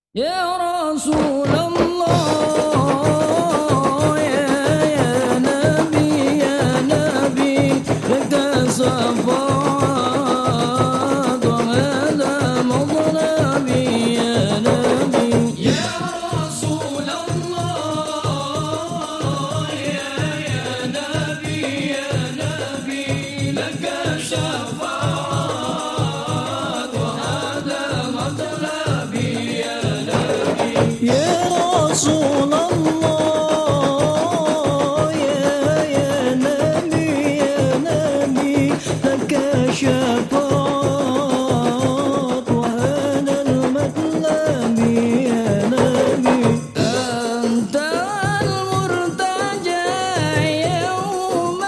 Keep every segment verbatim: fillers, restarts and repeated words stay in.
يا رسول الله، يا يا نبي يا نبي لك صفوات وهذا مطلبي يا نبي. يا رسول الله، يا يا نبي يا نبي لك شفاعات وهذا مطلبي يا نبي. يا رسول الله، يا يا نبي يا نبي لك شفاعات وهذا المطلب يا نبي. أنت المرتجى يوم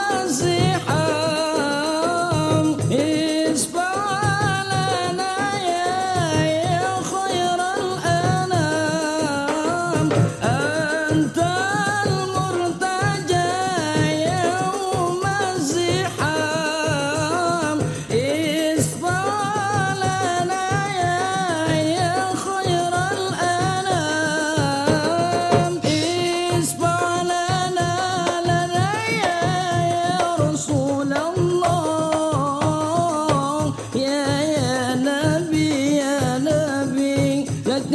الزحام، اشفع لنا يا يا خير الأنام. أنت المرتجى يوم الزحام، اشفع لنا يا يا خير الأنام. اشفع لنا لنا يا يا رسول الله، يا يا نبي يا نبي لك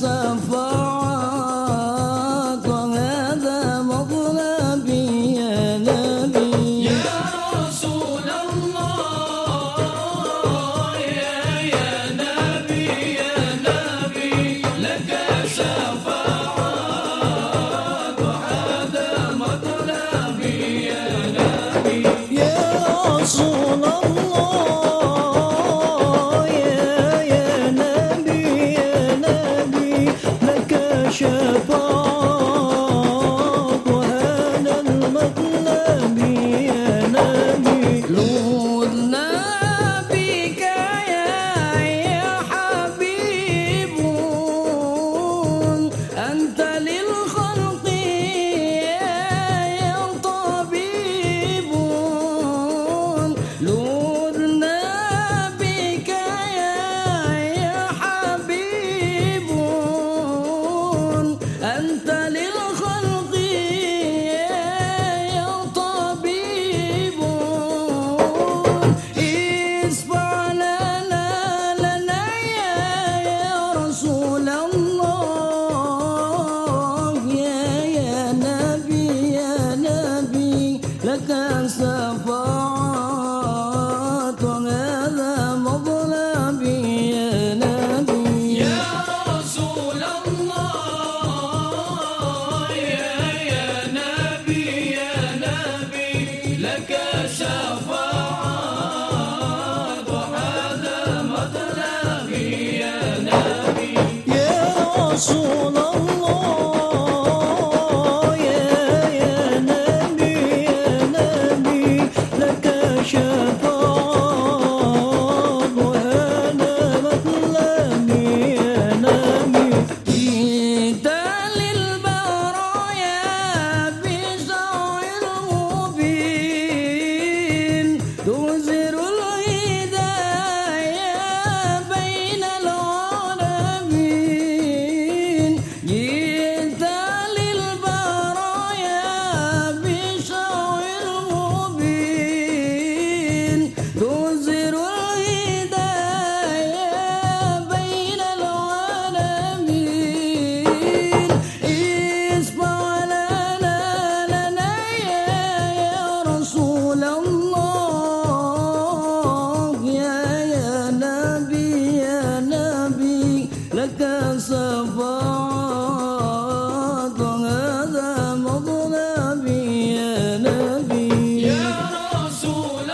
صفوات وهذا مطلبي يا نبي. يا رسول الله، يا يا نبي يا نبي لك شفاعات وهذا مطلبي يا نبي. يا رسول الله، يا يا نبي يا نبي لك شفاعات وهذا المطلب يا نبي. لوذنا بك يا يا حبيب، أنت للخلق يا طبيب. لوذنا بك يا يا حبيب، أنت للخلق يا طبيب. اشفع لنا لنا يا يا رسول الله، يا يا نبي يا نبي لك صفوات وهذا مطلبي يا نبي. يا رسول الله، يا يا نبي يا نبي لك شفاعات وهذا مطلبي يا نبي. يا رسول الله، يا يا نبي يا نبي لك شفاعات وهذا مطلبي يا نبي. جئت للبرايا بشرع مبين، تنذر الهدايا بين العالمين. جئت للبرايا بشرع مبين، تنذر الهدايا بين العالمين. اشفع لنا لنا يا يا رسول الله، يا يا نبي يا نبي لك صفوات وهذا مطلبي يا نبي. يا رسول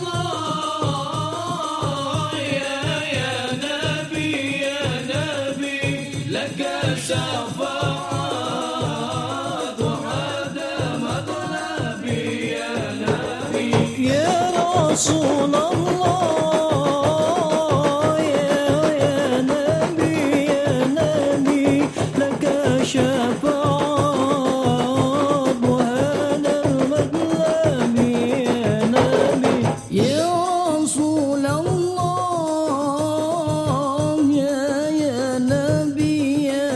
الله، يا يا نبي يا نبي لك شفاعات وهذا مطلبي يا نبي. يا رسول الله، يا يا نبي يا نبي لك شفاعات وهذا المطلب يا نبي. يا رسول الله، يا يا نبي يا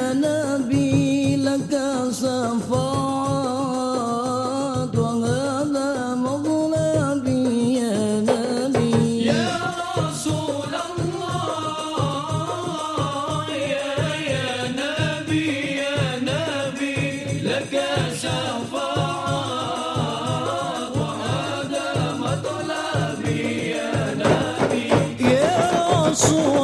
رسول